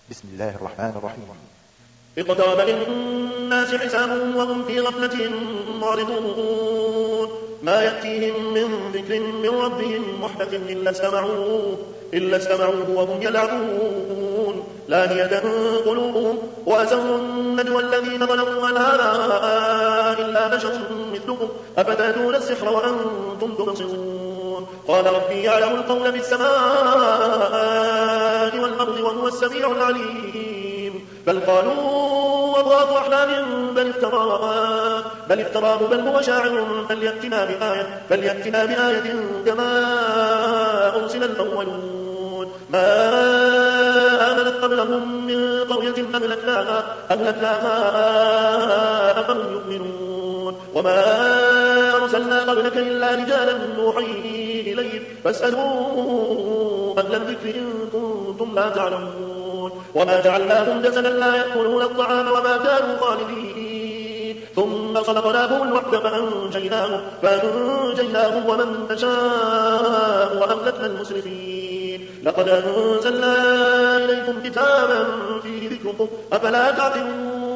بسم الله الرحمن الرحيم. اقترب للناس حسابهم وهم في غفلة معرضون ما يأتيهم من ذكر من ربهم محدث إلا استمعوه وهم يلعبون لاهية قلوبهم وأسروا النجوى الذين ظلموا هل هذا إلا بشر مثلكم أفتأتون السحر وأنتم تبصرون قال ربي يعلم القول في السماء والأرض وهو السميع العليم بل قالوا أضغاث أحلام بل افتراه بل هو شاعر فليأتنا بآية كما أرسل الأولون ما آمنت قبلهم من قرية أهلكناها أفهم يؤمنون وما أرسلنا قبلك إلا رجالا نوحي إليهم فاسألوا أهل الذكر إن كنتم لا تعلمون وما جعلناهم جسدا لا يأكلون الطعام وما كانوا خالدين ثم خلقناهم الوحد فأنجيناهم ومن نشاء وأهلكنا المسرفين لقد أنزلنا إليكم كتابا فيه ذكركم أفلا تعقلون